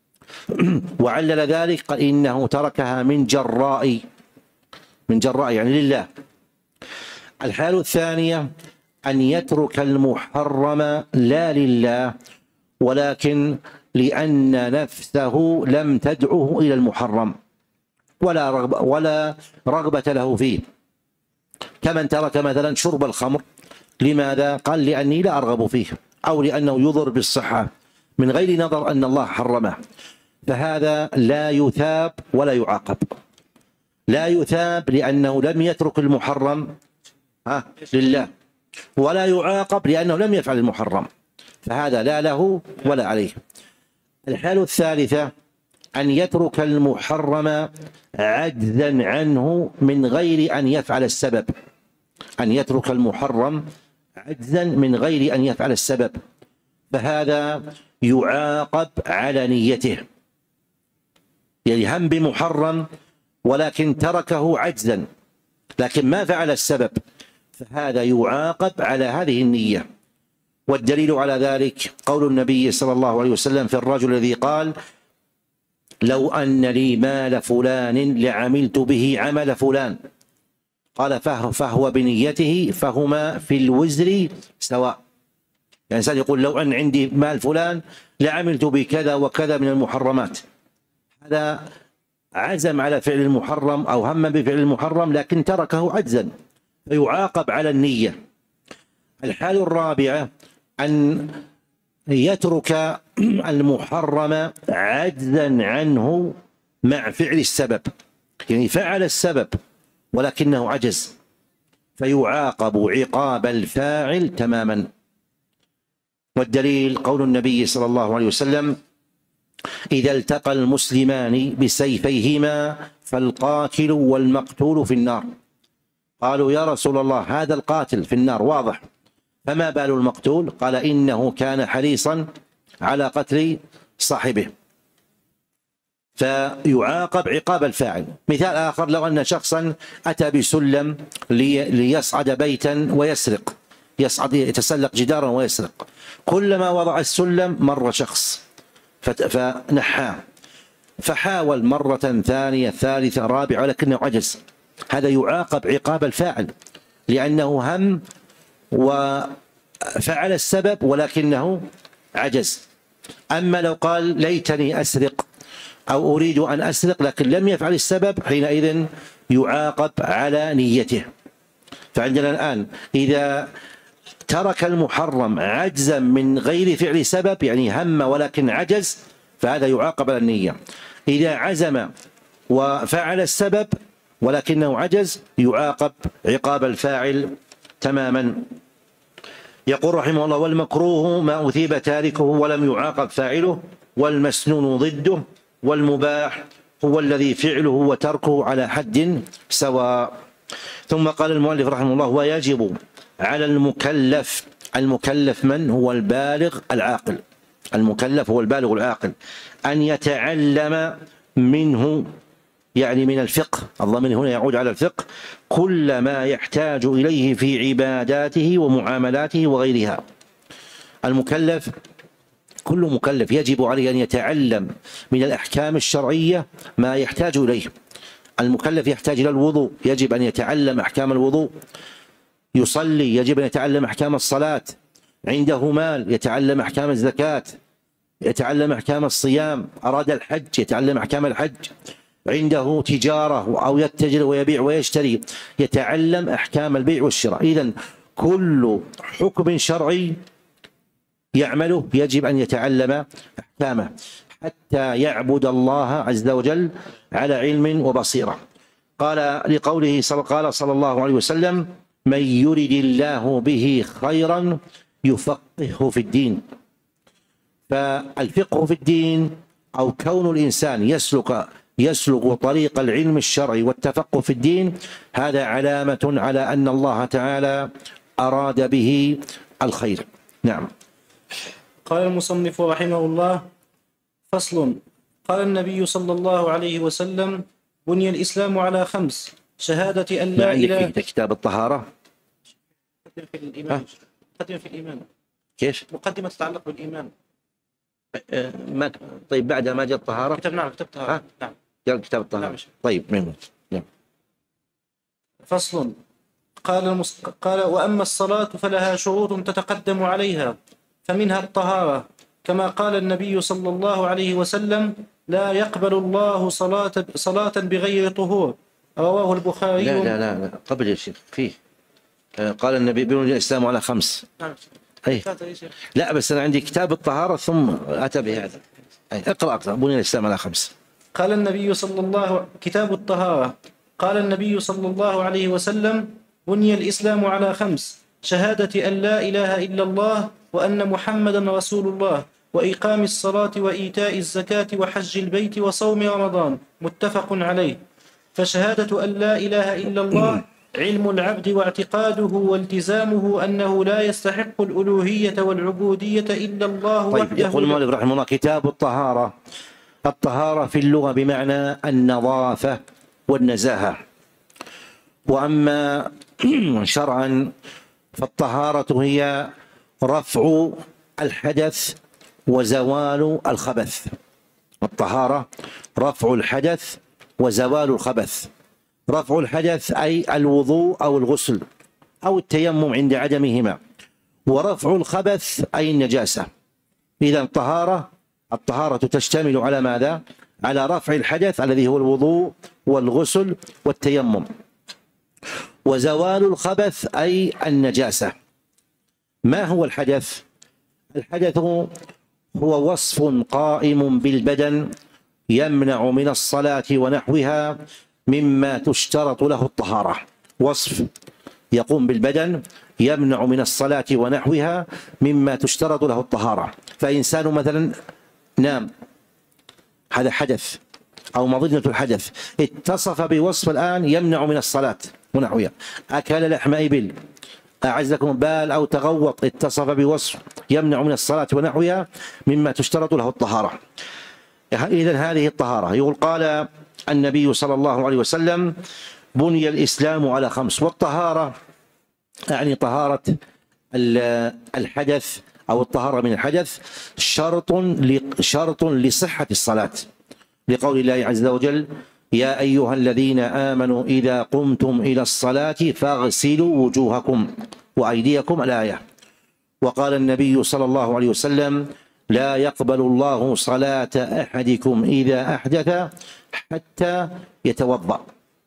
B: وعلل ذلك قال: إنه تركها من جراء من جراء يعني لله. الحالة الثانية أن يترك المحرم لا لله ولكن لأن نفسه لم تدعه إلى المحرم ولا رغبة, ولا رغبة له فيه، كمن ترك مثلا شرب الخمر. لماذا؟ قال: لأني لا أرغب فيه، أو لأنه يضر بالصحة من غير نظر أن الله حرمه. فهذا لا يثاب ولا يعاقب. لا يثاب لأنه لم يترك المحرم ها لله، ولا يعاقب لأنه لم يفعل المحرم، فهذا لا له ولا عليه. الحالة الثالثة أن يترك المحرم عجزا عنه من غير أن يفعل السبب، أن يترك المحرم عجزا من غير أن يفعل السبب، فهذا يعاقب على نيته، يعني هم بمحرم ولكن تركه عجزا لكن ما فعل السبب، فهذا يعاقب على هذه النية. والدليل على ذلك قول النبي صلى الله عليه وسلم في الرجل الذي قال: لو أن لي مال فلان لعملت به عمل فلان، قال فهو بنيته فهما في الوزر سواء. يعني الإنسان يقول لو أن عندي مال فلان لعملت بكذا وكذا من المحرمات، هذا عزم على فعل المحرم أو هم بفعل المحرم لكن تركه عجزا، فيعاقب على النية. الحالة الرابعة أن يترك المحرم عجزا عنه مع فعل السبب، يعني فعل السبب ولكنه عجز، فيعاقب عقاب الفاعل تماما. والدليل قول النبي صلى الله عليه وسلم: إذا التقى المسلمان بسيفيهما فالقاتل والمقتول في النار. قالوا يا رسول الله هذا القاتل في النار واضح، فما بال المقتول؟ قال إنه كان حريصا على قتل صاحبه، فيعاقب عقاب الفاعل. مثال آخر: لو أن شخصا أتى بسلم ليصعد بيتا ويسرق، يصعد يتسلق جدارا ويسرق، كلما وضع السلم مر شخص فنحاه، فحاول مرة ثانية ثالثة رابعة ولكنه عجز، هذا يعاقب عقاب الفاعل لأنه هم وفعل السبب ولكنه عجز. أما لو قال ليتني أسرق أو أريد أن أسرق لكن لم يفعل السبب، حينئذ يعاقب على نيته. فعندنا الآن إذا ترك المحرم عجزا من غير فعل سبب، يعني هم ولكن عجز، فهذا يعاقب على النية. إذا عزم وفعل السبب ولكنه عجز، يعاقب عقاب الفاعل تماما. يقول رحمه الله: والمكروه ما أثيب تاركه ولم يعاقب فاعله، والمسنون ضده، والمباح هو الذي فعله وتركه على حد سواء. ثم قال المؤلف رحمه الله: ويجب على المكلف، المكلف من هو البالغ العاقل، المكلف هو البالغ العاقل، أن يتعلم منه، يعني من الفقه، الضمير هنا يعود على الفقه، كل ما يحتاج إليه في عباداته ومعاملاته وغيرها. المكلف، كل مكلف يجب عليه أن يتعلم من الأحكام الشرعية ما يحتاج إليه. المكلف يحتاج إلى الوضوء، يجب أن يتعلم أحكام الوضوء. يصلي، يجب أن يتعلم أحكام الصلاة. عنده مال، يتعلم أحكام الزكاة، يتعلم أحكام الصيام. أراد الحج، يتعلم أحكام الحج. عنده تجارة أو يتجر ويبيع ويشتري، يتعلم أحكام البيع والشراء. إذن كل حكم شرعي يعمله يجب أن يتعلم أحكامه حتى يعبد الله عز وجل على علم وبصيرة. قال لقوله قال صلى الله عليه وسلم: من يرد الله به خيرا يفقهه في الدين. فالفقه في الدين أو كون الإنسان يسلك يسلك طريق العلم الشرعي والتفقه في الدين، هذا علامة على أن الله تعالى أراد به الخير. نعم.
A: قال المصنف رحمه الله: فصل. قال النبي صلى الله عليه وسلم: بني الإسلام على خمس: شهادة أن لا إله.
B: في كتاب الطهارة
A: مقدمة في الإيمان. مقدمة في الإيمان.
B: كيف؟
A: مقدمة تتعلق بالإيمان.
B: ما طيب بعدها ما جاء الطهارة؟
A: كتاب نعم كتاب الطهارة. نعم.
B: جاء كتاب الطهارة. نعم. طيب مهم. نعم.
A: فصل. قال المس... قال: وأما الصلاة فلها شروط تتقدم عليها، فمنها الطهارة، كما قال النبي صلى الله عليه وسلم: لا يقبل الله صلاة صلاة بغير طهور. رواه البخاري.
B: لا لا لا, لا. قبل يا شيخ فيه قال النبي: بني الإسلام على خمس.
A: نعم.
B: أي. لا بس أنا عندي كتاب الطهارة ثم أتى بهذا. أي. اقرأ اقرأ بني الإسلام على خمس.
A: قال النبي صلى الله كتاب الطهارة. قال النبي صلى الله عليه وسلم: بني الإسلام على خمس: شهادة أن لا إله إلا الله وأن محمدا رسول الله، وإقام الصلاة وإيتاء الزكاة وحج البيت وصوم رمضان. متفق عليه. فشهادة أن لا إله إلا الله علم العبد واعتقاده والتزامه أنه لا يستحق الألوهية والعبودية إلا الله
B: طيب
A: وحده.
B: يقول المؤلف رحمه الله: كتاب الطهارة. الطهارة في اللغة بمعنى النظافة والنزاهة، وأما شرعا فالطهارة هي رفع الحدث وزوال الخبث. الطهارة رفع الحدث وزوال الخبث. رفع الحدث أي الوضوء أو الغسل أو التيمم عند عدمهما، ورفع الخبث أي النجاسة. إذا الطهارة الطهارة تشتمل على ماذا؟ على رفع الحدث الذي هو الوضوء والغسل والتيمم، وزوال الخبث أي النجاسة. ما هو الحدث؟ الحدث هو وصف قائم بالبدن يمنع من الصلاة ونحوها مما تشترط له الطهارة. وصف يقوم بالبدن يمنع من الصلاة ونحوها مما تشترط له الطهارة. فإنسان مثلا نام، هذا حدث أو مظنة الحدث، اتصف بوصف الآن يمنع من الصلاة ونحوها. أكل لحم إبل، أعزكم بال أو تغوط، اتصف بوصف يمنع من الصلاة ونحوها مما تشترط له الطهارة. إذن هذه الطهارة. يقول قال النبي صلى الله عليه وسلم: بني الإسلام على خمس. والطهارة يعني طهارة الحدث أو الطهارة من الحدث شرط شرط لصحة الصلاة، لقول الله عز وجل: يا أيها الذين آمنوا إذا قمتم إلى الصلاة فاغسلوا وجوهكم وأيديكم، الآية. وقال النبي صلى الله عليه وسلم: لا يقبل الله صلاة أحدكم إذا أحدث حتى يتوضأ.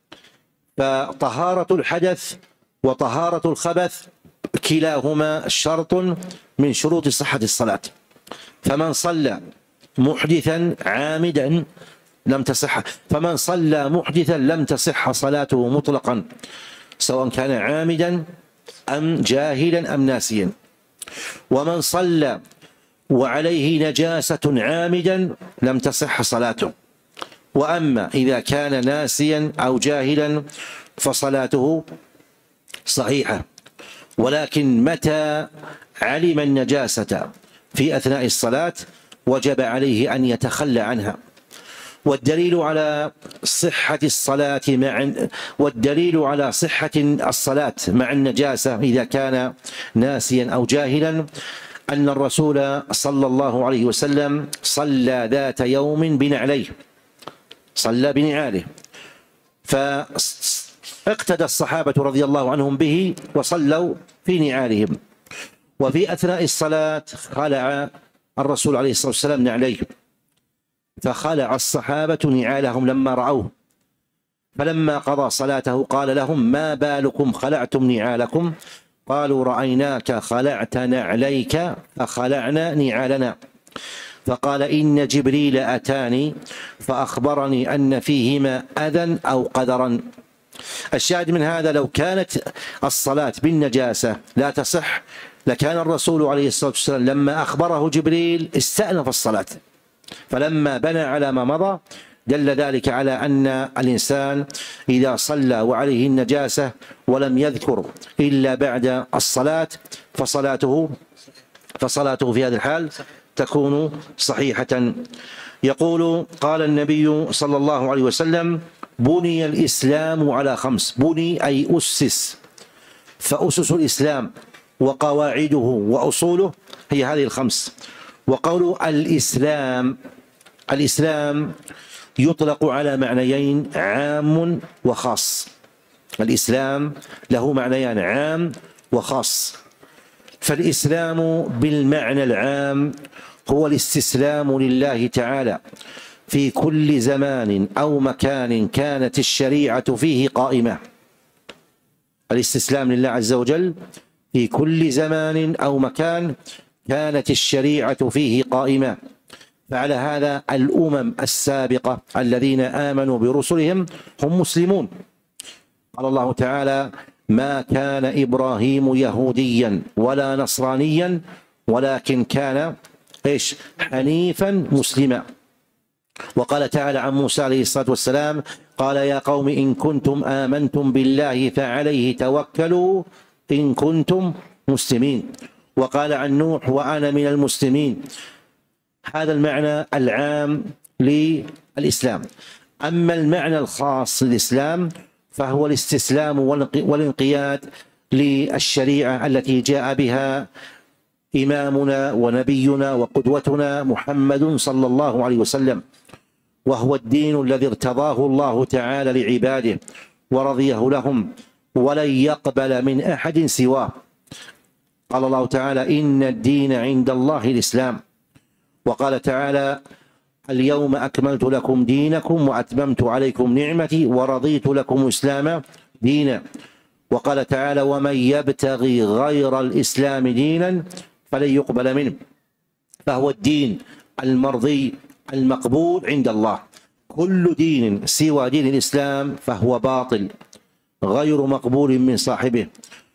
B: فطهارة الحدث وطهارة الخبث كلاهما شرط من شروط صحة الصلاة. فمن صلى محدثا عامدا لم تصح فمن صلى محدثا لم تصح صلاته مطلقا، سواء كان عامدا أم جاهلا أم ناسيا. ومن صلى وعليه نجاسة عامدا لم تصح صلاته. وأما إذا كان ناسيا أو جاهلا فصلاته صحيحة، ولكن متى علم النجاسة في أثناء الصلاة وجب عليه أن يتخلى عنها. والدليل على صحة الصلاة مع والدليل على صحة الصلاة مع النجاسة إذا كان ناسيا أو جاهلا أن الرسول صلى الله عليه وسلم صلى ذات يوم بنعليه، صلى بنعاله، فاقتدى الصحابة رضي الله عنهم به وصلوا في نعالهم. وفي أثناء الصلاة خلع الرسول عليه الصلاة والسلام نعليه، فخلع الصحابة نعالهم لما رأوه، فلما قضى صلاته قال لهم: ما بالكم خلعتم نعالكم؟ قالوا: رأيناك خلعت نعليك فخلعنا نعالنا. فقال: إن جبريل أتاني فأخبرني أن فيهما أذى أو قدرا. الشاهد من هذا: لو كانت الصلاة بالنجاسة لا تصح لكان الرسول عليه الصلاة والسلام لما أخبره جبريل استأنف الصلاة، فلما بنى على ما مضى دل ذلك على أن الإنسان إذا صلى وعليه النجاسة ولم يذكر إلا بعد الصلاة فصلاته فصلاته في هذه الحال تكون صحيحة. يقول قال النبي صلى الله عليه وسلم: بني الإسلام على خمس. بني أي أسس، فأسس الإسلام وقواعده وأصوله هي هذه الخمس. وقول الإسلام الإسلام يطلق على معنيين: عام وخاص. الإسلام له معنيان: عام وخاص. فالإسلام بالمعنى العام هو الاستسلام لله تعالى في كل زمان أو مكان كانت الشريعة فيه قائمة. الاستسلام لله عز وجل في كل زمان أو مكان كانت الشريعة فيه قائمة. فعلى هذا الأمم السابقة الذين آمنوا برسلهم هم مسلمون. قال الله تعالى: ما كان إبراهيم يهوديا ولا نصرانيا ولكن كان إيش حنيفا مسلما. وقال تعالى عن موسى عليه الصلاة والسلام قال يا قوم إن كنتم آمنتم بالله فعليه توكلوا إن كنتم مسلمين. وقال عن نوح وأنا من المسلمين. هذا المعنى العام للإسلام. أما المعنى الخاص للإسلام فهو الاستسلام والانقياد للشريعة التي جاء بها إمامنا ونبينا وقدوتنا محمد صلى الله عليه وسلم، وهو الدين الذي ارتضاه الله تعالى لعباده ورضيه لهم ولن يقبل من أحد سواه. قال الله تعالى إن الدين عند الله الإسلام. وقال تعالى اليوم أكملت لكم دينكم وأتممت عليكم نعمتي ورضيت لكم الإسلام دينا. وقال تعالى ومن يبتغي غير الإسلام دينا فلن يقبل منه. فهو الدين المرضي المقبول عند الله. كل دين سوى دين الإسلام فهو باطل غير مقبول من صاحبه.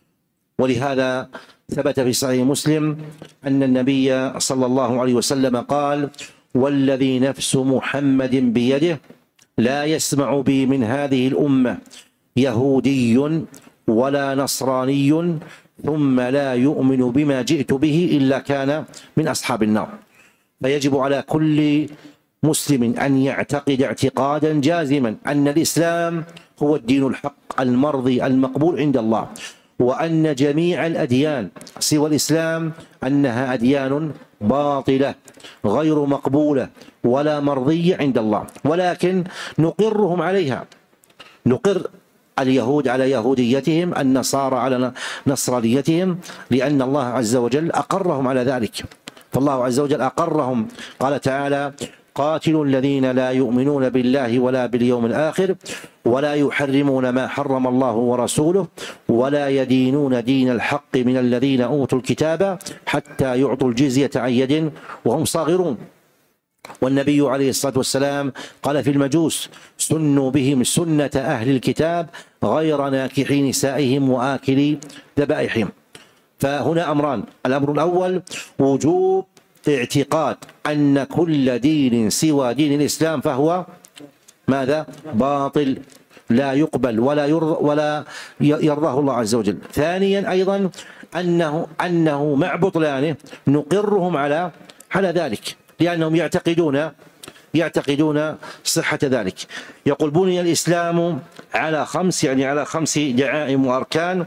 B: ولهذا ثبت في صحيح مسلم أن النبي صلى الله عليه وسلم قال والذي نفس محمد بيده لا يسمع بي من هذه الأمة يهودي ولا نصراني ثم لا يؤمن بما جئت به إلا كان من أصحاب النار. فيجب على كل مسلم أن يعتقد اعتقادا جازما أن الإسلام هو الدين الحق المرضي المقبول عند الله، وأن جميع الأديان سوى الإسلام أنها أديان باطلة غير مقبولة ولا مرضية عند الله، ولكن نقرهم عليها. نقر اليهود على يهوديتهم، النصارى على نصرانيتهم، لأن الله عز وجل أقرهم على ذلك. فالله عز وجل أقرهم. قال تعالى قاتلوا الذين لا يؤمنون بالله ولا باليوم الآخر ولا يحرمون ما حرم الله ورسوله ولا يدينون دين الحق من الذين أوتوا الكتاب حتى يعطوا الجزية عن يد وهم صاغرون. والنبي عليه الصلاة والسلام قال في المجوس سنوا بهم سنة أهل الكتاب غير ناكحي نسائهم وآكلي ذبائحهم. فهنا أمران. الأمر الأول وجوب اعتقاد أن كل دين سوى دين الإسلام فهو ماذا؟ باطل لا يقبل ولا يرضى ولا يرضاه الله عز وجل. ثانيا أيضا أنه أنه مع بطلانه نقرهم على على ذلك، لأنهم يعتقدون يعتقدون صحة ذلك. يقول بني الإسلام على خمس، يعني على خمس دعائم وأركان.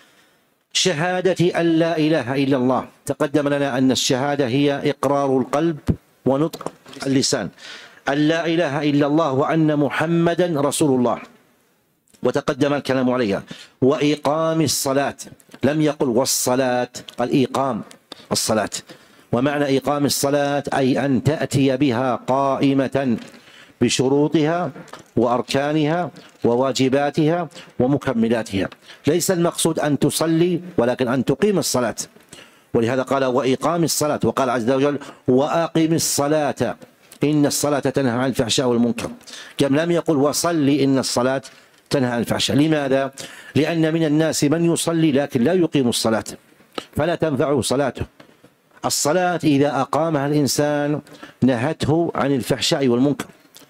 B: شهادة أن لا إله إلا الله، تقدم لنا أن الشهادة هي إقرار القلب ونطق اللسان. أن لا إله إلا الله وأن محمدا رسول الله، وتقدم الكلام عليها. وإقام الصلاة، لم يقل والصلاة، قال إقام الصلاة. ومعنى إقام الصلاة أي أن تأتي بها قائمة بشروطها وأركانها وواجباتها ومكملاتها. ليس المقصود أن تصلي ولكن أن تقيم الصلاة. ولهذا قال وإقام الصلاة، وقال عز وجل وأقم الصلاة إن الصلاة تنهى عن الفحشاء والمنكر. كم لم يقل وصلي إن الصلاة تنهى عن الفحشاء. لماذا؟ لأن من الناس من يصلي لكن لا يقيم الصلاة فلا تنفعه صلاته. الصلاة إذا أقامها الإنسان نهته عن الفحشاء والمنكر.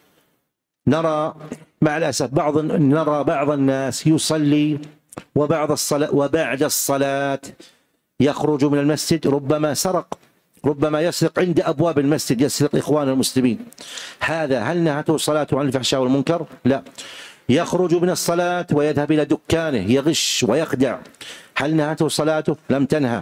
B: نرى مع الأسف بعض نرى بعض الناس يصلي وبعد الصلاة وبعد الصلاة يخرج من المسجد، ربما سرق، ربما يسرق عند أبواب المسجد، يسرق إخوان المسلمين. هذا هل نهته صلاته عن الفحشاء والمنكر؟ لا. يخرج من الصلاة ويذهب إلى دكانه يغش ويخدع، هل نهته صلاته؟ لم تنهى.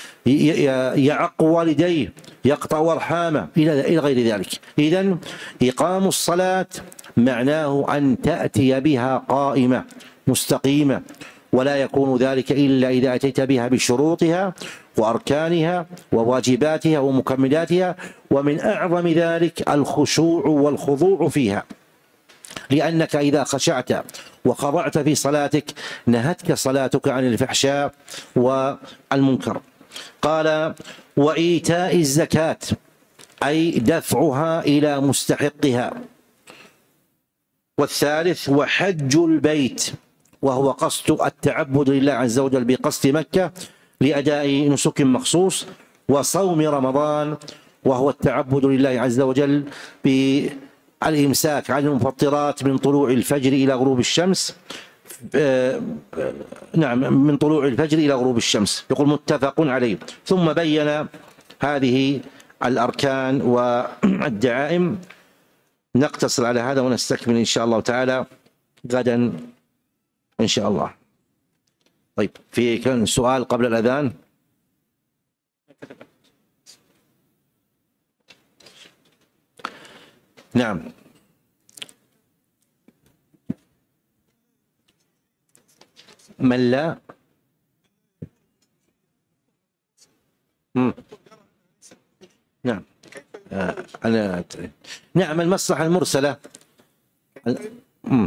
B: يعق والديه، يقطع أرحامه، إلى غير ذلك. إذن إقام الصلاة معناه أن تأتي بها قائمة مستقيمة، ولا يكون ذلك إلا إذا أتيت بها بشروطها وأركانها وواجباتها ومكملاتها. ومن أعظم ذلك الخشوع والخضوع فيها، لأنك إذا خشعت وخضعت في صلاتك نهتك صلاتك عن الفحشاء والمنكر. قال وإيتاء الزكاة أي دفعها إلى مستحقها. والثالث وحج البيت وهو قصد التعبد لله عز وجل بقصد مكة لأداء نسك مخصوص، وصوم رمضان وهو التعبد لله عز وجل بالإمساك عن المفطرات من طلوع الفجر إلى غروب الشمس. نعم، من طلوع الفجر إلى غروب الشمس، يقول متفق عليه. ثم بين هذه الأركان والدعائم. نقتصر على هذا ونستكمل إن شاء الله تعالى غدا إن شاء الله. طيب، في كان سؤال قبل الأذان؟ نعم. من لا مم. نعم. آه. أنا نعم المصلحة المرسلة. مم.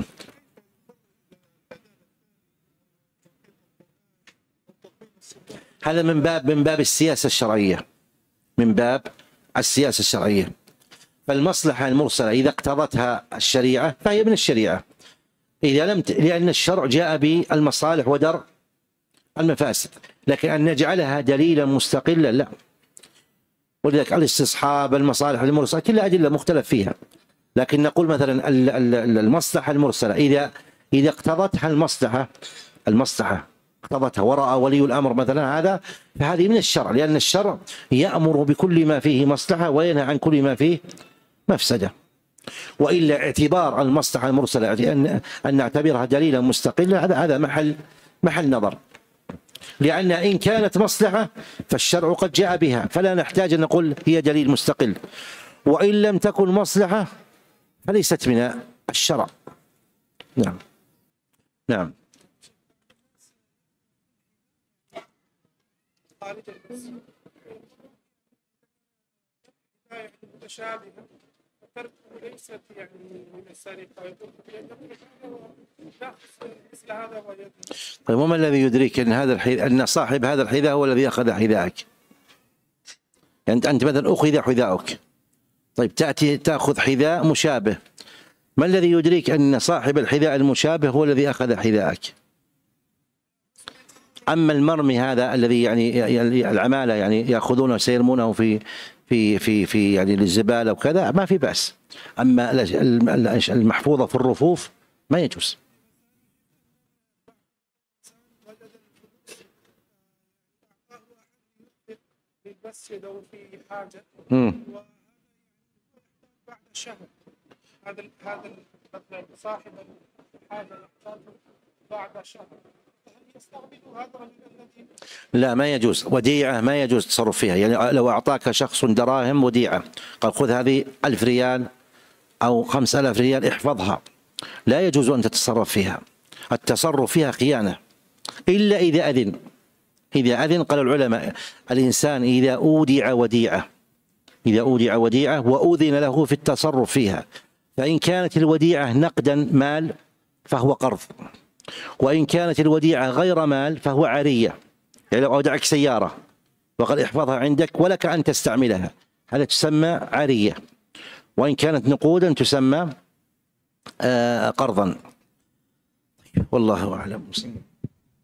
B: هذا من باب من باب السياسة الشرعية، من باب السياسة الشرعية. فالمصلحة المرسلة إذا اقتضتها الشريعة فهي من الشريعة، إذا لم ت... لأن الشرع جاء بالمصالح ودرء المفاسد، لكن أن نجعلها دليلا مستقلا لا. ولذلك الاستصحاب، المصالح المرسلة كلها أدلة مختلف فيها، لكن نقول مثلا المصلحة المرسلة إذا إذا اقتضتها المصلحة المصلحة اقتضتها ورأى ولي الأمر مثلا هذا، فهذه من الشرع، لأن الشرع يأمر بكل ما فيه مصلحة وينهى عن كل ما فيه مفسدة. وإلا اعتبار المصلحة المرسلة أن أن نعتبرها دليلا مستقلا هذا هذا محل محل نظر، لأن إن كانت مصلحة فالشرع قد جاء بها فلا نحتاج أن نقول هي دليل مستقل، وإن لم تكن مصلحة فليست من الشرع. نعم نعم.
C: ليست يعني من السرقة مثل هذا.
B: طيب، وما الذي يدرك ان هذا الحذاء ان صاحب هذا الحذاء هو الذي اخذ حذاءك؟ يعني انت مثلا اخذ حذاءك، طيب تاتي تاخذ حذاء مشابه، ما الذي يدرك ان صاحب الحذاء المشابه هو الذي اخذ حذاءك؟ اما المرمي هذا الذي يعني العماله يعني ياخذونه وسيرمونه في في في في يعني للزباله وكذا ما في باس، اما المحفوظه في الرفوف ما يجوز.
C: المسجد او في حاجه بعد شهر، هذا هذا مثلا صاحب الحاجه يحتاج بعد شهر، هل يستقبل هذا الرجل الذي؟
B: لا، ما يجوز. وديعه ما يجوز التصرف فيها، يعني لو اعطاك شخص دراهم وديعه قال خذ هذه ألف ريال او خمس آلاف ريال احفظها، لا يجوز ان تتصرف فيها. التصرف فيها خيانه الا اذا اذن. إذا أذن قال العلماء الإنسان إذا أودع وديعة إذا أودع وديعة وأذن له في التصرف فيها، فإن كانت الوديعة نقدا مال فهو قرض، وإن كانت الوديعة غير مال فهو عارية. يعني لو أودعك سيارة وقال احفظها عندك ولك أن تستعملها، هذا تسمى عارية، وإن كانت نقودا تسمى آه قرضا. والله أعلم.